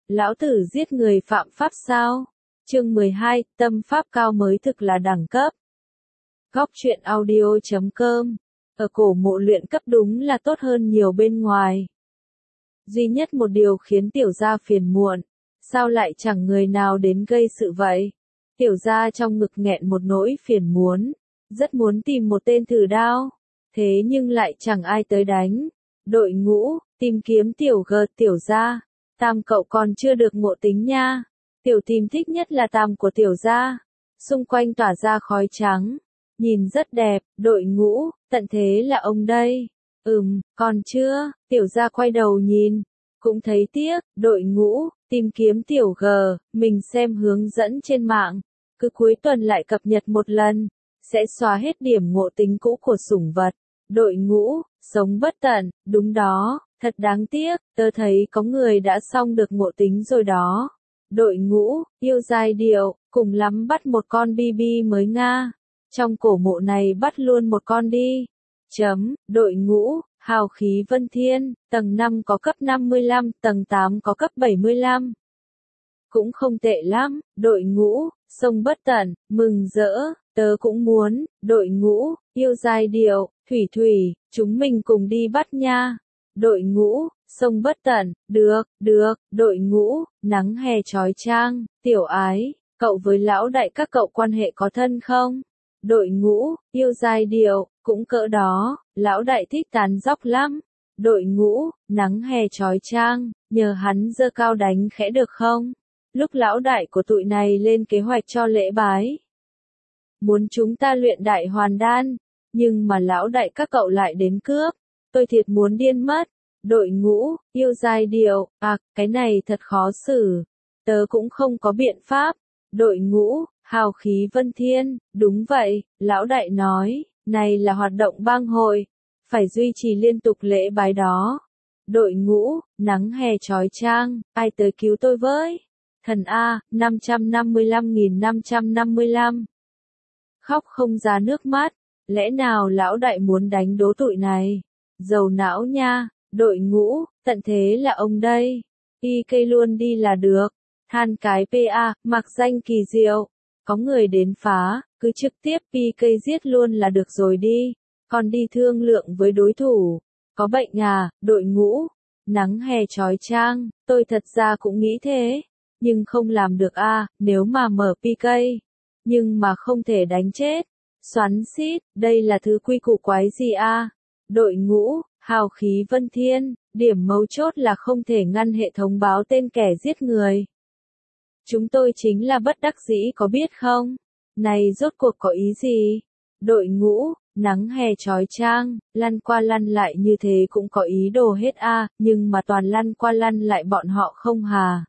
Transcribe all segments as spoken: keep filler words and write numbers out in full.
Lão tử giết người phạm pháp sao? Chương mười hai, tâm pháp cao mới thực là đẳng cấp. Góc truyện audio chấm com. Ở cổ mộ luyện cấp đúng là tốt hơn nhiều bên ngoài. Duy nhất một điều khiến tiểu gia phiền muộn, sao lại chẳng người nào đến gây sự vậy? Tiểu gia trong ngực nghẹn một nỗi phiền muốn, rất muốn tìm một tên thử đao, thế nhưng lại chẳng ai tới đánh. Đội ngũ, tìm kiếm tiểu g tiểu gia. Tam cậu còn chưa được ngộ tính nha. Tiểu tìm thích nhất là tam của tiểu gia. Xung quanh tỏa ra khói trắng. Nhìn rất đẹp, đội ngũ, tận thế là ông đây. Ừm, còn chưa, tiểu gia quay đầu nhìn. Cũng thấy tiếc, đội ngũ, tìm kiếm tiểu g, mình xem hướng dẫn trên mạng. Cứ cuối tuần lại cập nhật một lần. Sẽ xóa hết điểm ngộ tính cũ của sủng vật. Đội ngũ, sống bất tận, đúng đó, thật đáng tiếc, tớ thấy có người đã xong được ngộ tính rồi đó. Đội ngũ, yêu giai điệu, cùng lắm bắt một con bi bi mới nga. Trong cổ mộ này bắt luôn một con đi. Chấm, đội ngũ, hào khí vân thiên, tầng năm có cấp năm mươi lăm, tầng tám có cấp bảy mươi lăm. Cũng không tệ lắm, đội ngũ, sông bất tận, mừng rỡ, tớ cũng muốn, đội ngũ, yêu giai điệu, thủy thủy, chúng mình cùng đi bắt nha. Đội ngũ, sông bất tận, được, được, đội ngũ, nắng hè chói chang, tiểu ái, cậu với lão đại các cậu quan hệ có thân không? Đội ngũ, yêu giai điệu, cũng cỡ đó, lão đại thích tán dóc lắm. Đội ngũ, nắng hè chói chang, nhờ hắn giơ cao đánh khẽ được không? Lúc lão đại của tụi này lên kế hoạch cho lễ bái. Muốn chúng ta luyện đại hoàn đan, nhưng mà lão đại các cậu lại đến cướp. Tôi thiệt muốn điên mất. Đội ngũ, yêu giai điệu, à, cái này thật khó xử. Tớ cũng không có biện pháp. Đội ngũ, hào khí vân thiên, đúng vậy, lão đại nói, này là hoạt động bang hội. Phải duy trì liên tục lễ bái đó. Đội ngũ, nắng hè chói chang, ai tới cứu tôi với? Thần A, năm trăm năm mươi lăm nghìn năm trăm năm mươi lăm. Khóc không ra nước mắt, lẽ nào lão đại muốn đánh đố tụi này? Dầu não nha, đội ngũ, tận thế là ông đây. Y cây luôn đi là được. Than cái pê a, mặc danh kỳ diệu. Có người đến phá, cứ trực tiếp pi cây giết luôn là được rồi đi. Còn đi thương lượng với đối thủ. Có bệnh à, đội ngũ? Nắng hè chói chang, tôi thật ra cũng nghĩ thế. Nhưng không làm được a, à, nếu mà mở pi cây. Nhưng mà không thể đánh chết. Xoắn xít, đây là thứ quy củ quái gì a? À? Đội ngũ, hào khí vân thiên, điểm mấu chốt là không thể ngăn hệ thống báo tên kẻ giết người. Chúng tôi chính là bất đắc dĩ có biết không? Này rốt cuộc có ý gì? Đội ngũ, nắng hè chói chang, lăn qua lăn lại như thế cũng có ý đồ hết a, à, nhưng mà toàn lăn qua lăn lại bọn họ không hà.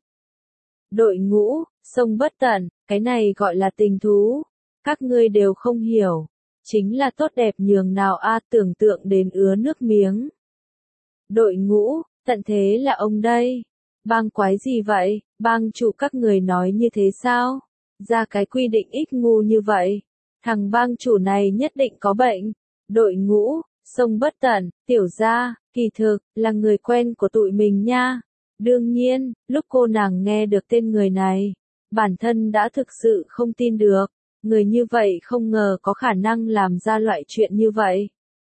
Đội ngũ, sông bất tận, cái này gọi là tình thú. Các ngươi đều không hiểu. Chính là tốt đẹp nhường nào a, à, tưởng tượng đến ứa nước miếng. Đội ngũ, tận thế là ông đây. Bang quái gì vậy? Bang chủ các người nói như thế sao? Ra cái quy định ít ngu như vậy. Thằng bang chủ này nhất định có bệnh. Đội ngũ, sông bất tận, tiểu gia, kỳ thực, là người quen của tụi mình nha. Đương nhiên, lúc cô nàng nghe được tên người này, bản thân đã thực sự không tin được. Người như vậy không ngờ có khả năng làm ra loại chuyện như vậy.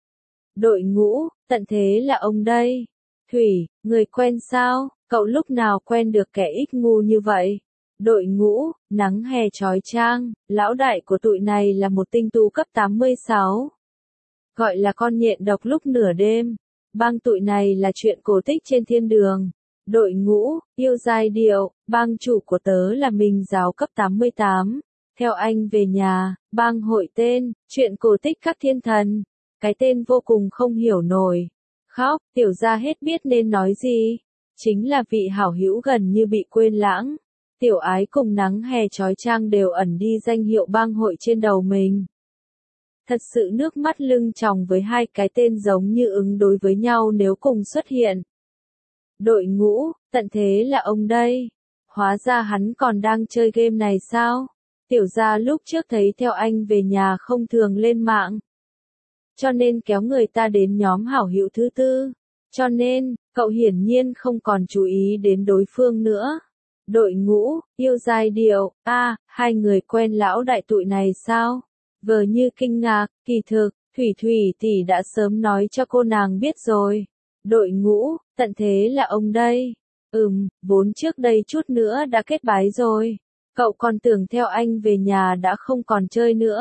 Đội ngũ, tận thế là ông đây. Thủy, người quen sao? Cậu lúc nào quen được kẻ ít ngu như vậy? Đội ngũ, nắng hè chói chang, lão đại của tụi này là một tinh tú cấp tám mươi sáu. Gọi là con nhện độc lúc nửa đêm. Bang tụi này là chuyện cổ tích trên thiên đường. Đội ngũ, yêu giai điệu, bang chủ của tớ là Minh giáo cấp tám mươi tám. Theo anh về nhà, bang hội tên, chuyện cổ tích các thiên thần. Cái tên vô cùng không hiểu nổi. Khóc, tiểu gia hết biết nên nói gì. Chính là vị hảo hữu gần như bị quên lãng. Tiểu ái cùng nắng hè chói chang đều ẩn đi danh hiệu bang hội trên đầu mình. Thật sự nước mắt lưng tròng với hai cái tên giống như ứng đối với nhau nếu cùng xuất hiện. Đội ngũ, tận thế là ông đây. Hóa ra hắn còn đang chơi game này sao? Tiểu gia lúc trước thấy theo anh về nhà không thường lên mạng. Cho nên kéo người ta đến nhóm hảo hữu thứ tư. Cho nên, cậu hiển nhiên không còn chú ý đến đối phương nữa. Đội ngũ, yêu giai điệu, a à, hai người quen lão đại tụi này sao? Vờ như kinh ngạc, kỳ thực, Thủy Thủy tỷ đã sớm nói cho cô nàng biết rồi. Đội ngũ, tận thế là ông đây. Ừm, vốn trước đây chút nữa đã kết bái rồi. Cậu còn tưởng theo anh về nhà đã không còn chơi nữa.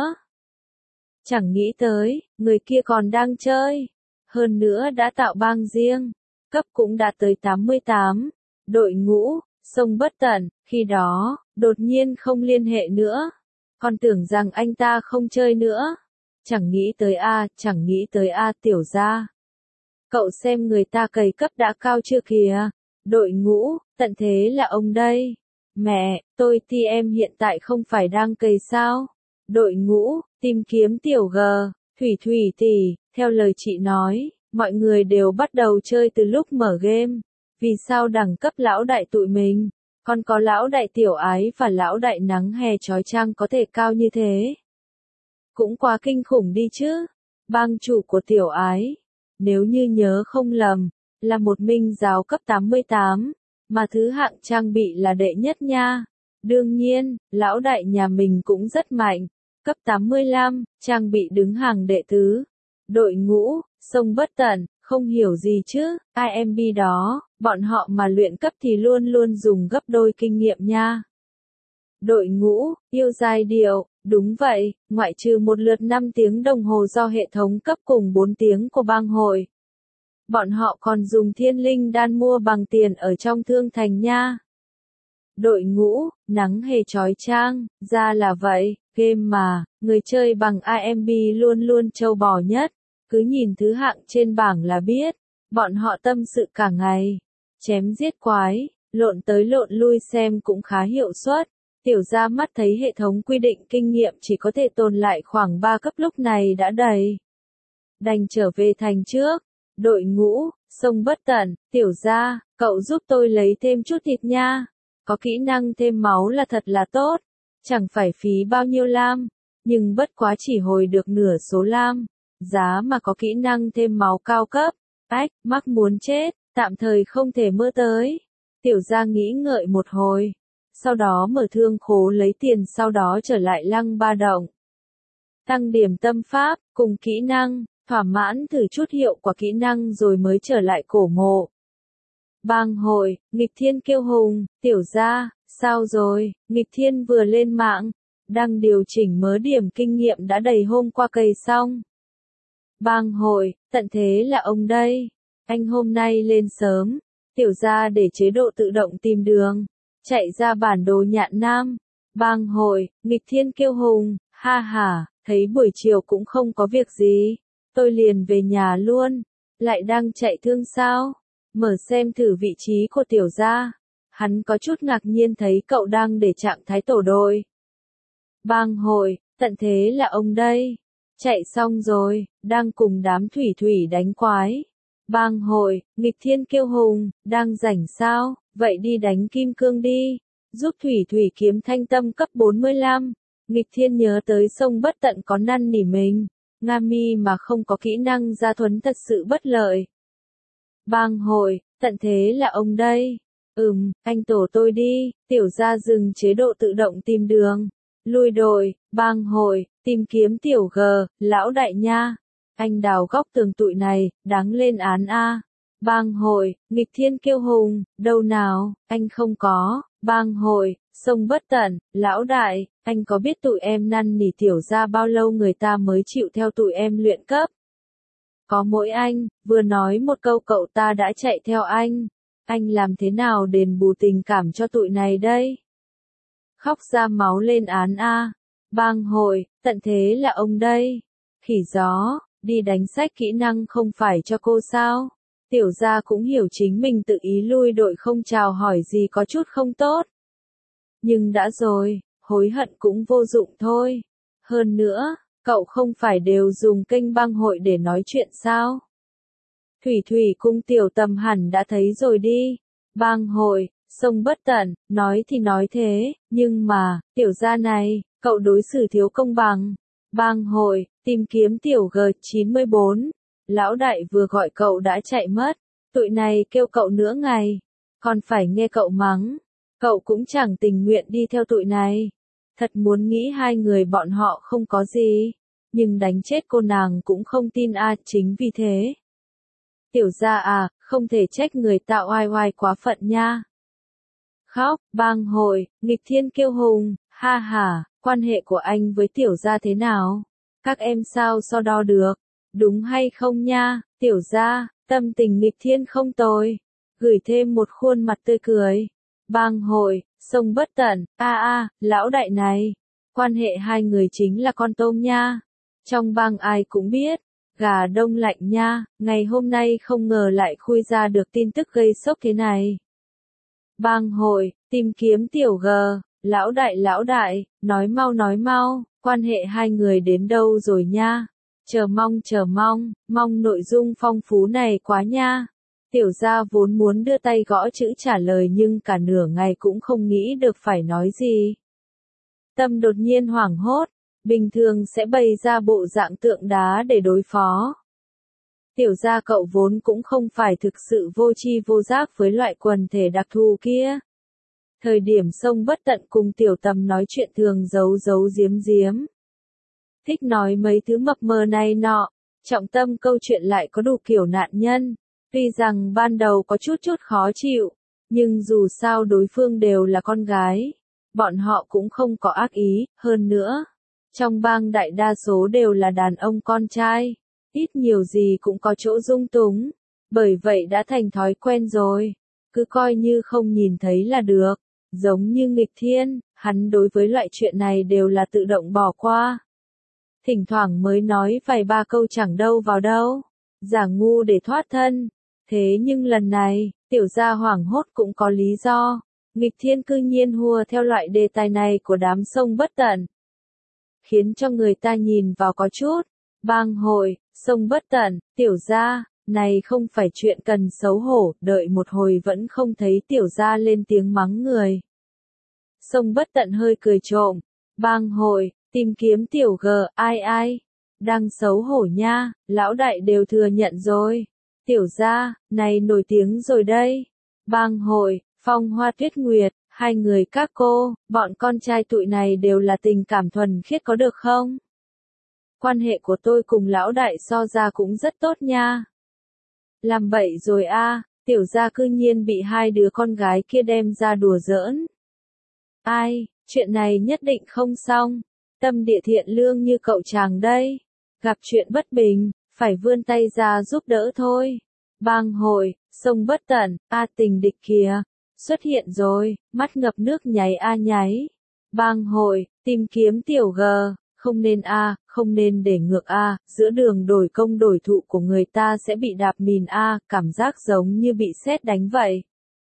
Chẳng nghĩ tới, người kia còn đang chơi. Hơn nữa đã tạo bang riêng. Cấp cũng đã tới tám mươi tám. Đội ngũ, sông bất tận, khi đó, đột nhiên không liên hệ nữa. Còn tưởng rằng anh ta không chơi nữa. Chẳng nghĩ tới a, chẳng nghĩ tới a tiểu gia. Cậu xem người ta cày cấp đã cao chưa kìa. Đội ngũ, tận thế là ông đây. Mẹ, tôi thì em hiện tại không phải đang cày sao? Đội ngũ, tìm kiếm tiểu G, Thủy Thủy tỷ, theo lời chị nói, mọi người đều bắt đầu chơi từ lúc mở game. Vì sao đẳng cấp lão đại tụi mình, còn có lão đại tiểu ái và lão đại nắng hè chói chang có thể cao như thế? Cũng quá kinh khủng đi chứ. Bang chủ của tiểu ái, nếu như nhớ không lầm, là một minh giáo cấp tám mươi tám, mà thứ hạng trang bị là đệ nhất nha. Đương nhiên, lão đại nhà mình cũng rất mạnh, cấp tám mươi lăm, trang bị đứng hàng đệ tứ. Đội ngũ, sông bất tận, không hiểu gì chứ, i em bê đó, bọn họ mà luyện cấp thì luôn luôn dùng gấp đôi kinh nghiệm nha. Đội ngũ, yêu giai điệu, đúng vậy, ngoại trừ một lượt năm tiếng đồng hồ do hệ thống cấp cùng bốn tiếng của bang hội. Bọn họ còn dùng thiên linh đan mua bằng tiền ở trong thương thành nha. Đội ngũ, nắng hề chói chang, ra là vậy, game mà, người chơi bằng i em bê luôn luôn trâu bò nhất, cứ nhìn thứ hạng trên bảng là biết, bọn họ tâm sự cả ngày, chém giết quái, lộn tới lộn lui xem cũng khá hiệu suất. Tiểu gia mắt thấy hệ thống quy định kinh nghiệm chỉ có thể tồn lại khoảng ba cấp lúc này đã đầy. Đành trở về thành trước. Đội ngũ, sông bất tận, tiểu gia, cậu giúp tôi lấy thêm chút thịt nha. Có kỹ năng thêm máu là thật là tốt. Chẳng phải phí bao nhiêu lam, nhưng bất quá chỉ hồi được nửa số lam. Giá mà có kỹ năng thêm máu cao cấp. Ách, mắc muốn chết, tạm thời không thể mơ tới. Tiểu gia nghĩ ngợi một hồi. Sau đó mở thương khố lấy tiền, sau đó trở lại lăng ba động. Tăng điểm tâm pháp, cùng kỹ năng, thỏa mãn thử chút hiệu quả kỹ năng rồi mới trở lại cổ mộ. Bang hội, nghịch thiên kiêu hùng, tiểu gia, sao rồi, nghịch thiên vừa lên mạng, đang điều chỉnh mớ điểm kinh nghiệm đã đầy hôm qua cày xong. Bang hội, tận thế là ông đây, anh hôm nay lên sớm, tiểu gia để chế độ tự động tìm đường. Chạy ra bản đồ nhạn nam. Bang hội, nghịch thiên kiêu hùng, ha ha, thấy buổi chiều cũng không có việc gì. Tôi liền về nhà luôn. Lại đang chạy thương sao? Mở xem thử vị trí của tiểu gia. Hắn có chút ngạc nhiên thấy cậu đang để trạng thái tổ đội. Bang hội, tận thế là ông đây. Chạy xong rồi, đang cùng đám thủy thủy đánh quái. Bang hội, nghịch thiên kiêu hùng, đang rảnh sao? Vậy đi đánh kim cương đi, giúp Thủy Thủy kiếm thanh tâm cấp bốn mươi lăm. Nghịch thiên nhớ tới sông bất tận có năn nỉ mình, Nga mi mà không có kỹ năng gia thuấn thật sự bất lợi. Bang hội, tận thế là ông đây. Ừm, anh tổ tôi đi, tiểu gia dừng chế độ tự động tìm đường. Lui đội, bang hội, tìm kiếm tiểu G, lão đại nha. Anh đào góc tường tụi này, đáng lên án a. Bang hội, nghịch thiên kiêu hùng, đâu nào, anh không có. Bang hội, sông bất tận, lão đại, anh có biết tụi em năn nỉ tiểu gia bao lâu người ta mới chịu theo tụi em luyện cấp? Có mỗi anh, vừa nói một câu cậu ta đã chạy theo anh. Anh làm thế nào đền bù tình cảm cho tụi này đây? Khóc ra máu lên án a. Bang hội, tận thế là ông đây. Khỉ gió, đi đánh sách kỹ năng không phải cho cô sao? Tiểu gia cũng hiểu chính mình tự ý lui đội không chào hỏi gì có chút không tốt. Nhưng đã rồi, hối hận cũng vô dụng thôi. Hơn nữa, cậu không phải đều dùng kênh bang hội để nói chuyện sao? Thủy Thủy cung tiểu tầm hẳn đã thấy rồi đi. Bang hội, sông bất tận, nói thì nói thế, nhưng mà, tiểu gia này, cậu đối xử thiếu công bằng. Bang hội, tìm kiếm tiểu G chín mươi bốn. Lão đại vừa gọi cậu đã chạy mất. Tụi này kêu cậu nửa ngày. Còn phải nghe cậu mắng. Cậu cũng chẳng tình nguyện đi theo tụi này. Thật muốn nghĩ hai người bọn họ không có gì. Nhưng đánh chết cô nàng cũng không tin a chính vì thế. Tiểu gia à, không thể trách người ta oai oai quá phận nha. Khóc, bang hội, nghịch thiên kiêu hùng, ha ha, quan hệ của anh với tiểu gia thế nào? Các em sao so đo được? Đúng hay không nha, tiểu gia, tâm tình nghịch thiên không tồi. Gửi thêm một khuôn mặt tươi cười. Bang hội, sông bất tận, a a, lão đại này. Quan hệ hai người chính là con tôm nha. Trong bang ai cũng biết. Gà đông lạnh nha, ngày hôm nay không ngờ lại khui ra được tin tức gây sốc thế này. Bang hội, tìm kiếm tiểu G, lão đại lão đại, nói mau nói mau, quan hệ hai người đến đâu rồi nha. Chờ mong chờ mong, mong nội dung phong phú này quá nha. Tiểu gia vốn muốn đưa tay gõ chữ trả lời nhưng cả nửa ngày cũng không nghĩ được phải nói gì. Tâm đột nhiên hoảng hốt, bình thường sẽ bày ra bộ dạng tượng đá để đối phó. Tiểu gia cậu vốn cũng không phải thực sự vô tri vô giác với loại quần thể đặc thù kia. Thời điểm sông bất tận cùng tiểu tầm nói chuyện thường giấu giấu giếm giếm. Thích nói mấy thứ mập mờ này nọ, trọng tâm câu chuyện lại có đủ kiểu nạn nhân. Tuy rằng ban đầu có chút chút khó chịu, nhưng dù sao đối phương đều là con gái. Bọn họ cũng không có ác ý, hơn nữa. Trong bang đại đa số đều là đàn ông con trai. Ít nhiều gì cũng có chỗ dung túng. Bởi vậy đã thành thói quen rồi. Cứ coi như không nhìn thấy là được. Giống như nghịch thiên, hắn đối với loại chuyện này đều là tự động bỏ qua. Thỉnh thoảng mới nói vài ba câu chẳng đâu vào đâu. Giả ngu để thoát thân. Thế nhưng lần này, tiểu gia hoảng hốt cũng có lý do. Nghịch thiên cư nhiên hùa theo loại đề tài này của đám sông bất tận. Khiến cho người ta nhìn vào có chút. Bang hội, sông bất tận, tiểu gia, này không phải chuyện cần xấu hổ, đợi một hồi vẫn không thấy tiểu gia lên tiếng mắng người. Sông bất tận hơi cười trộm. Bang hội, tìm kiếm tiểu G, ai ai. Đang xấu hổ nha, lão đại đều thừa nhận rồi. Tiểu gia, này nổi tiếng rồi đây. Bang hội, phong hoa tuyết nguyệt, hai người các cô, bọn con trai tụi này đều là tình cảm thuần khiết có được không? Quan hệ của tôi cùng lão đại so ra cũng rất tốt nha. Làm bậy rồi a, tiểu gia cư nhiên bị hai đứa con gái kia đem ra đùa giỡn. Ai, chuyện này nhất định không xong. Tâm địa thiện lương như cậu chàng đây. Gặp chuyện bất bình, phải vươn tay ra giúp đỡ thôi. Bang hội, sông bất tận, a tình địch kìa. Xuất hiện rồi, mắt ngập nước nháy a nháy. Bang hội, tìm kiếm tiểu G, không nên a, không nên để ngược a, giữa đường đổi công đổi thụ của người ta sẽ bị đạp mìn a, cảm giác giống như bị sét đánh vậy.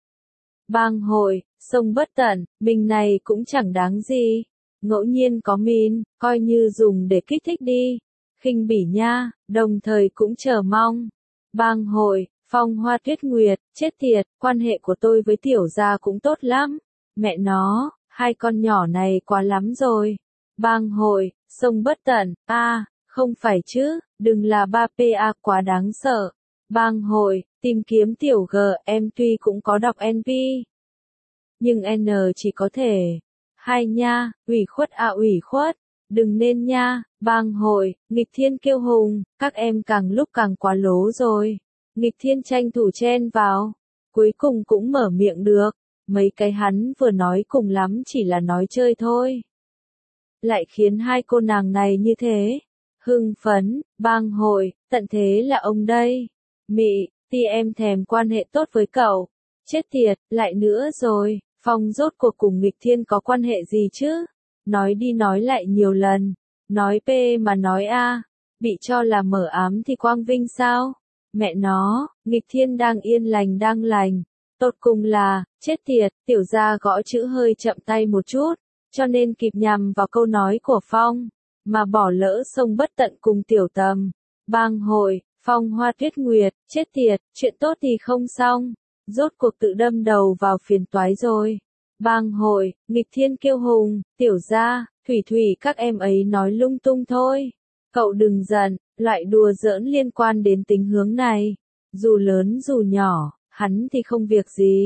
Bang hội, sông bất tận, mình này cũng chẳng đáng gì. Ngẫu nhiên có mìn, coi như dùng để kích thích đi. Khinh bỉ nha, đồng thời cũng chờ mong. Bang hội, phong hoa tuyết nguyệt, chết tiệt, quan hệ của tôi với tiểu gia cũng tốt lắm. Mẹ nó, hai con nhỏ này quá lắm rồi. Bang hội, sông bất tận, a, à, không phải chứ, đừng là ba pê a quá đáng sợ. Bang hội, tìm kiếm tiểu G, em tuy cũng có đọc en vê. Nhưng N chỉ có thể. Hai nha, ủy khuất à ủy khuất. Đừng nên nha, bang hội, nghịch thiên kiêu hùng, các em càng lúc càng quá lố rồi. Nghịch thiên tranh thủ chen vào. Cuối cùng cũng mở miệng được. Mấy cái hắn vừa nói cùng lắm chỉ là nói chơi thôi. Lại khiến hai cô nàng này như thế. Hưng phấn, bang hội, tận thế là ông đây. Mị, thì em thèm quan hệ tốt với cậu. Chết tiệt, lại nữa rồi, Phong rốt cuộc cùng nghịch thiên có quan hệ gì chứ? Nói đi nói lại nhiều lần. Nói P mà nói A. Bị cho là mở ám thì quang vinh sao? Mẹ nó, nghịch thiên đang yên lành đang lành. Tột cùng là, chết tiệt, tiểu gia gõ chữ hơi chậm tay một chút. Cho nên kịp nhằm vào câu nói của Phong. Mà bỏ lỡ sông bất tận cùng tiểu tầm. Bang hội, phong hoa tuyết nguyệt, chết tiệt, chuyện tốt thì không xong. Rốt cuộc tự đâm đầu vào phiền toái rồi. Bang hội, nghịch thiên kiêu hùng, tiểu gia, thủy thủy các em ấy nói lung tung thôi. Cậu đừng giận, loại đùa giỡn liên quan đến tính hướng này. Dù lớn dù nhỏ, hắn thì không việc gì.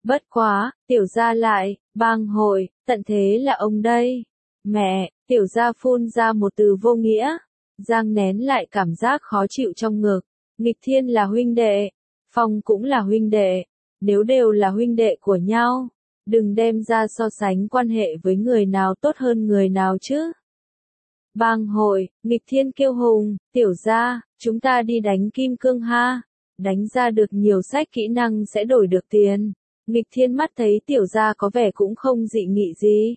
Bất quá, tiểu gia lại, bang hội, tận thế là ông đây. Mẹ, tiểu gia phun ra một từ vô nghĩa. Giang nén lại cảm giác khó chịu trong ngực. Nghịch Thiên là huynh đệ. Phong cũng là huynh đệ. Nếu đều là huynh đệ của nhau, đừng đem ra so sánh quan hệ với người nào tốt hơn người nào chứ. Bang hội, Nghịch Thiên kêu hùng, tiểu gia, chúng ta đi đánh kim cương ha. Đánh ra được nhiều sách kỹ năng sẽ đổi được tiền. Nghịch Thiên mắt thấy tiểu gia có vẻ cũng không dị nghị gì.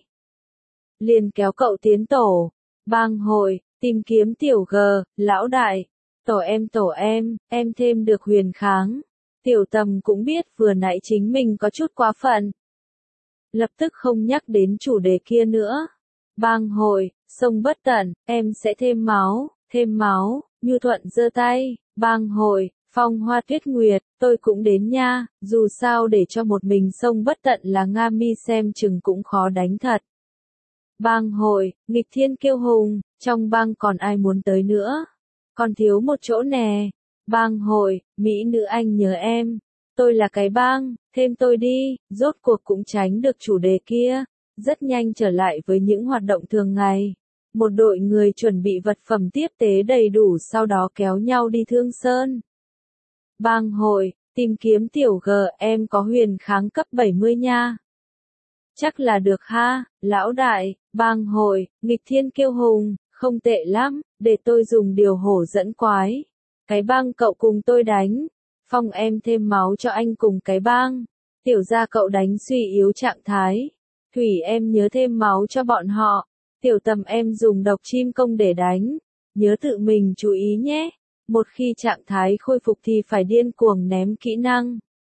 Liền kéo cậu tiến tổ. Bang hội, tìm kiếm tiểu G, lão đại. Tổ em tổ em, em thêm được huyền kháng. Tiểu Tầm cũng biết vừa nãy chính mình có chút quá phận. Lập tức không nhắc đến chủ đề kia nữa. Bang hội, sông bất tận, em sẽ thêm máu, thêm máu, Nhu Thuận giơ tay. Bang hội, Phong Hoa Tuyết Nguyệt, tôi cũng đến nha, dù sao để cho một mình sông bất tận là Nga Mi xem chừng cũng khó đánh thật. Bang hội, Nghịch Thiên kêu hùng, trong bang còn ai muốn tới nữa? Còn thiếu một chỗ nè. Bang hội, Mỹ nữ anh nhớ em. Tôi là cái bang, thêm tôi đi, rốt cuộc cũng tránh được chủ đề kia. Rất nhanh trở lại với những hoạt động thường ngày. Một đội người chuẩn bị vật phẩm tiếp tế đầy đủ sau đó kéo nhau đi Thương Sơn. Bang hội, tìm kiếm tiểu G, em có huyền kháng cấp bảy mươi nha. Chắc là được ha, lão đại. Bang hội, Nghịch Thiên kêu hùng, không tệ lắm, để tôi dùng điều hổ dẫn quái. Cái bang cậu cùng tôi đánh. Phong em thêm máu cho anh cùng cái bang. Tiểu gia cậu đánh suy yếu trạng thái. Thủy em nhớ thêm máu cho bọn họ. Tiểu Tầm em dùng độc chim công để đánh. Nhớ tự mình chú ý nhé. Một khi trạng thái khôi phục thì phải điên cuồng ném kỹ năng.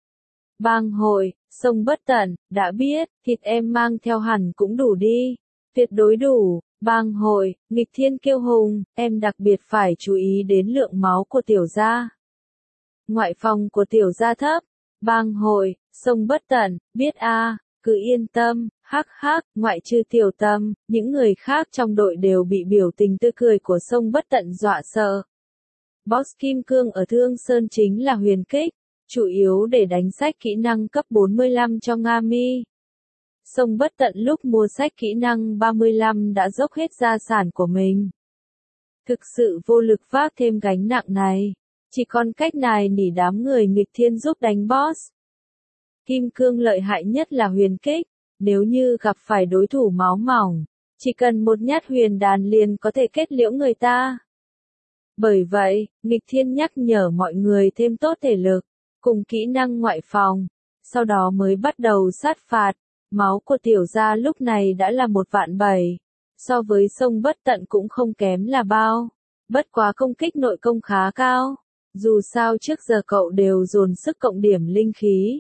Bang hội, sông bất tận, đã biết, thịt em mang theo hẳn cũng đủ đi. Tuyệt đối đủ. Bang hội, Nghịch Thiên kêu hùng, em đặc biệt phải chú ý đến lượng máu của tiểu gia. Ngoại phòng của tiểu gia thấp. Bang hội, sông bất tận, biết a, à, cứ yên tâm, hắc hắc, ngoại trừ Tiểu Tầm, những người khác trong đội đều bị biểu tình tươi cười của sông bất tận dọa sợ. Boss Kim Cương ở Thương Sơn chính là huyền kích, chủ yếu để đánh sách kỹ năng cấp bốn mươi lăm cho Nga Mi. Sông bất tận lúc mua sách kỹ năng ba mươi lăm đã dốc hết gia sản của mình. Thực sự vô lực vác thêm gánh nặng này. Chỉ còn cách này nỉ đám người Nghịch Thiên giúp đánh boss. Kim Cương lợi hại nhất là huyền kích. Nếu như gặp phải đối thủ máu mỏng, chỉ cần một nhát huyền đàn liền có thể kết liễu người ta. Bởi vậy, Nghịch Thiên nhắc nhở mọi người thêm tốt thể lực, cùng kỹ năng ngoại phòng. Sau đó mới bắt đầu sát phạt. Máu của tiểu gia lúc này đã là một vạn bảy. So với sông bất tận cũng không kém là bao. Bất quá công kích nội công khá cao. Dù sao trước giờ cậu đều dồn sức cộng điểm linh khí.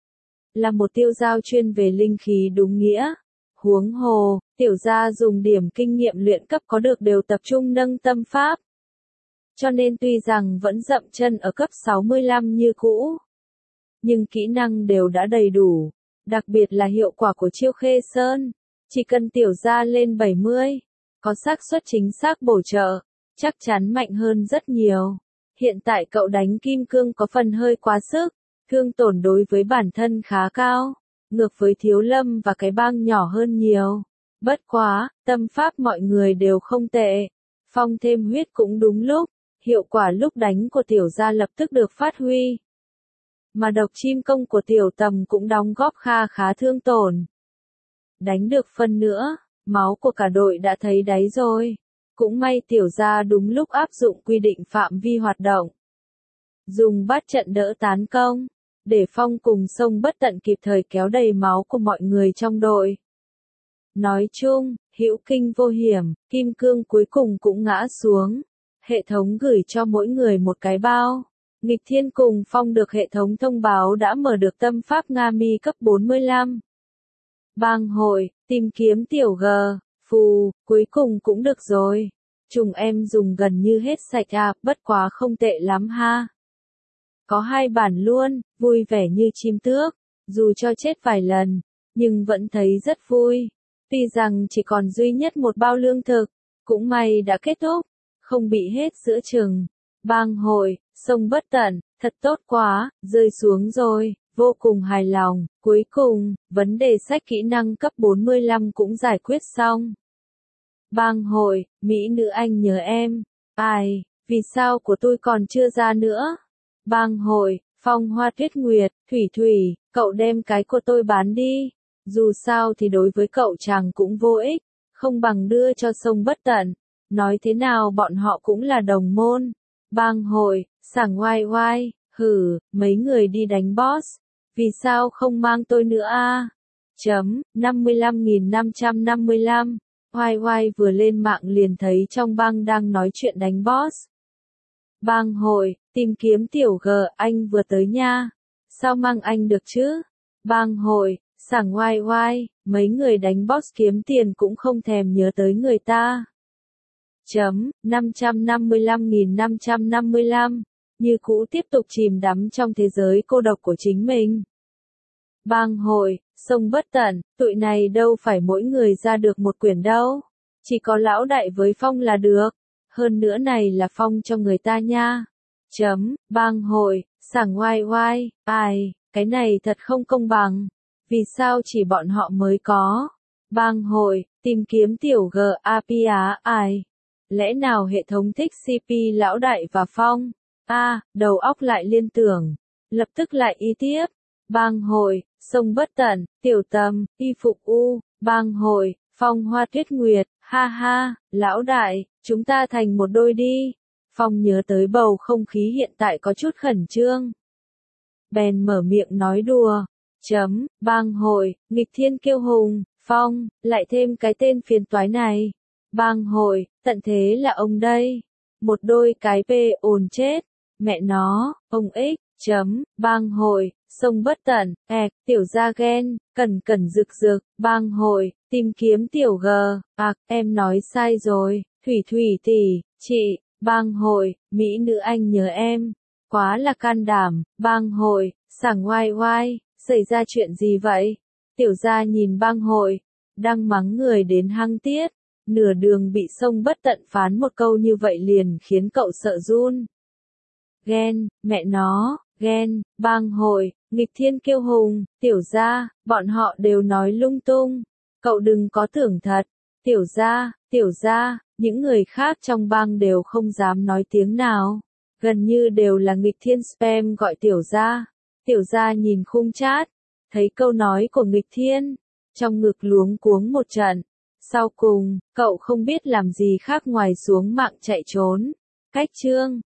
Là một tiêu giao chuyên về linh khí đúng nghĩa. Huống hồ, tiểu gia dùng điểm kinh nghiệm luyện cấp có được đều tập trung nâng tâm pháp. Cho nên tuy rằng vẫn dậm chân ở cấp sáu mươi lăm như cũ. Nhưng kỹ năng đều đã đầy đủ. Đặc biệt là hiệu quả của chiêu Khê Sơn. Chỉ cần tiểu gia lên bảy mươi. Có xác suất chính xác bổ trợ. Chắc chắn mạnh hơn rất nhiều. Hiện tại cậu đánh kim cương có phần hơi quá sức. Thương tổn đối với bản thân khá cao. Ngược với Thiếu Lâm và cái bang nhỏ hơn nhiều. Bất quá, tâm pháp mọi người đều không tệ. Phong thêm huyết cũng đúng lúc. Hiệu quả lúc đánh của tiểu gia lập tức được phát huy. Mà độc chim công của Tiểu Tầm cũng đóng góp kha khá thương tổn. Đánh được phần nữa, máu của cả đội đã thấy đáy rồi. Cũng may tiểu gia đúng lúc áp dụng quy định phạm vi hoạt động. Dùng bát trận đỡ tán công, để Phong cùng sông bất tận kịp thời kéo đầy máu của mọi người trong đội. Nói chung, hữu kinh vô hiểm, kim cương cuối cùng cũng ngã xuống. Hệ thống gửi cho mỗi người một cái bao. Nghịch Thiên cùng Phong được hệ thống thông báo đã mở được tâm pháp Nga Mi cấp bốn mươi lăm. Bang hội, tìm kiếm tiểu G, phù, cuối cùng cũng được rồi. Trùng em dùng gần như hết sạch à, bất quá không tệ lắm ha. Có hai bản luôn, vui vẻ như chim tước, dù cho chết vài lần, nhưng vẫn thấy rất vui. Tuy rằng chỉ còn duy nhất một bao lương thực, cũng may đã kết thúc, không bị hết giữa chừng. Bang hội, sông bất tận, thật tốt quá, rơi xuống rồi, vô cùng hài lòng, cuối cùng, vấn đề sách kỹ năng cấp bốn mươi lăm cũng giải quyết xong. Bang hội, Mỹ nữ anh nhớ em, ai, vì sao của tôi còn chưa ra nữa? Bang hội, Phong Hoa Tuyết Nguyệt, Thủy Thủy, cậu đem cái của tôi bán đi, dù sao thì đối với cậu chàng cũng vô ích, không bằng đưa cho sông Bất Tận, nói thế nào bọn họ cũng là đồng môn. Bang hội, Sảng Oai Oai, hử, mấy người đi đánh boss, vì sao không mang tôi nữa a? Chấm, năm mươi lăm nghìn năm trăm năm mươi lăm, Oai Oai vừa lên mạng liền thấy trong bang đang nói chuyện đánh boss. Bang hội, tìm kiếm tiểu G, anh vừa tới nha, sao mang anh được chứ? Bang hội, Sảng Oai Oai, mấy người đánh boss kiếm tiền cũng không thèm nhớ tới người ta. Chấm, năm trăm năm mươi lăm nghìn năm trăm năm mươi lăm, như cũ tiếp tục chìm đắm trong thế giới cô độc của chính mình. Bang hội, sông Bất Tận, tụi này đâu phải mỗi người ra được một quyển đâu, chỉ có lão đại với Phong là được, hơn nữa này là Phong cho người ta nha. Chấm, bang hội, Sảng Oai Oai, ai, cái này thật không công bằng, vì sao chỉ bọn họ mới có? Bang hội, tìm kiếm tiểu G A P á, ai? Lẽ nào hệ thống thích xê pê lão đại và Phong? A, à, đầu óc lại liên tưởng, lập tức lại ý tiếp. Bang hội, sông Bất Tận, tiểu Tâm, y phục u, bang hội, Phong Hoa Tuyết Nguyệt, ha ha, lão đại, chúng ta thành một đôi đi. Phong nhớ tới bầu không khí hiện tại có chút khẩn trương, bèn mở miệng nói đùa. Chấm, bang hội, nghịch thiên kiêu hùng, Phong, lại thêm cái tên phiền toái này. Bang hội, tận thế là ông đây. Một đôi cái bê ồn chết. Mẹ nó, ông ích, chấm, bang hội, sông Bất Tận, ẹc, tiểu gia ghen, cẩn cẩn rực rực, bang hội, tìm kiếm tiểu G, à, em nói sai rồi, Thủy Thủy tỷ, chị, bang hội, Mỹ nữ anh nhớ em, quá là can đảm, bang hội, Sảng Oai Oai, xảy ra chuyện gì vậy? Tiểu gia nhìn bang hội, đang mắng người đến hăng tiết, nửa đường bị sông Bất Tận phán một câu như vậy liền khiến cậu sợ run. Ghen, mẹ nó, ghen, bang hội, nghịch thiên kiêu hùng, tiểu gia, bọn họ đều nói lung tung, cậu đừng có tưởng thật, tiểu gia, tiểu gia, những người khác trong bang đều không dám nói tiếng nào, gần như đều là nghịch thiên spam gọi tiểu gia, tiểu gia nhìn khung chat, thấy câu nói của nghịch thiên, trong ngực luống cuống một trận, sau cùng, cậu không biết làm gì khác ngoài xuống mạng chạy trốn, cách chương.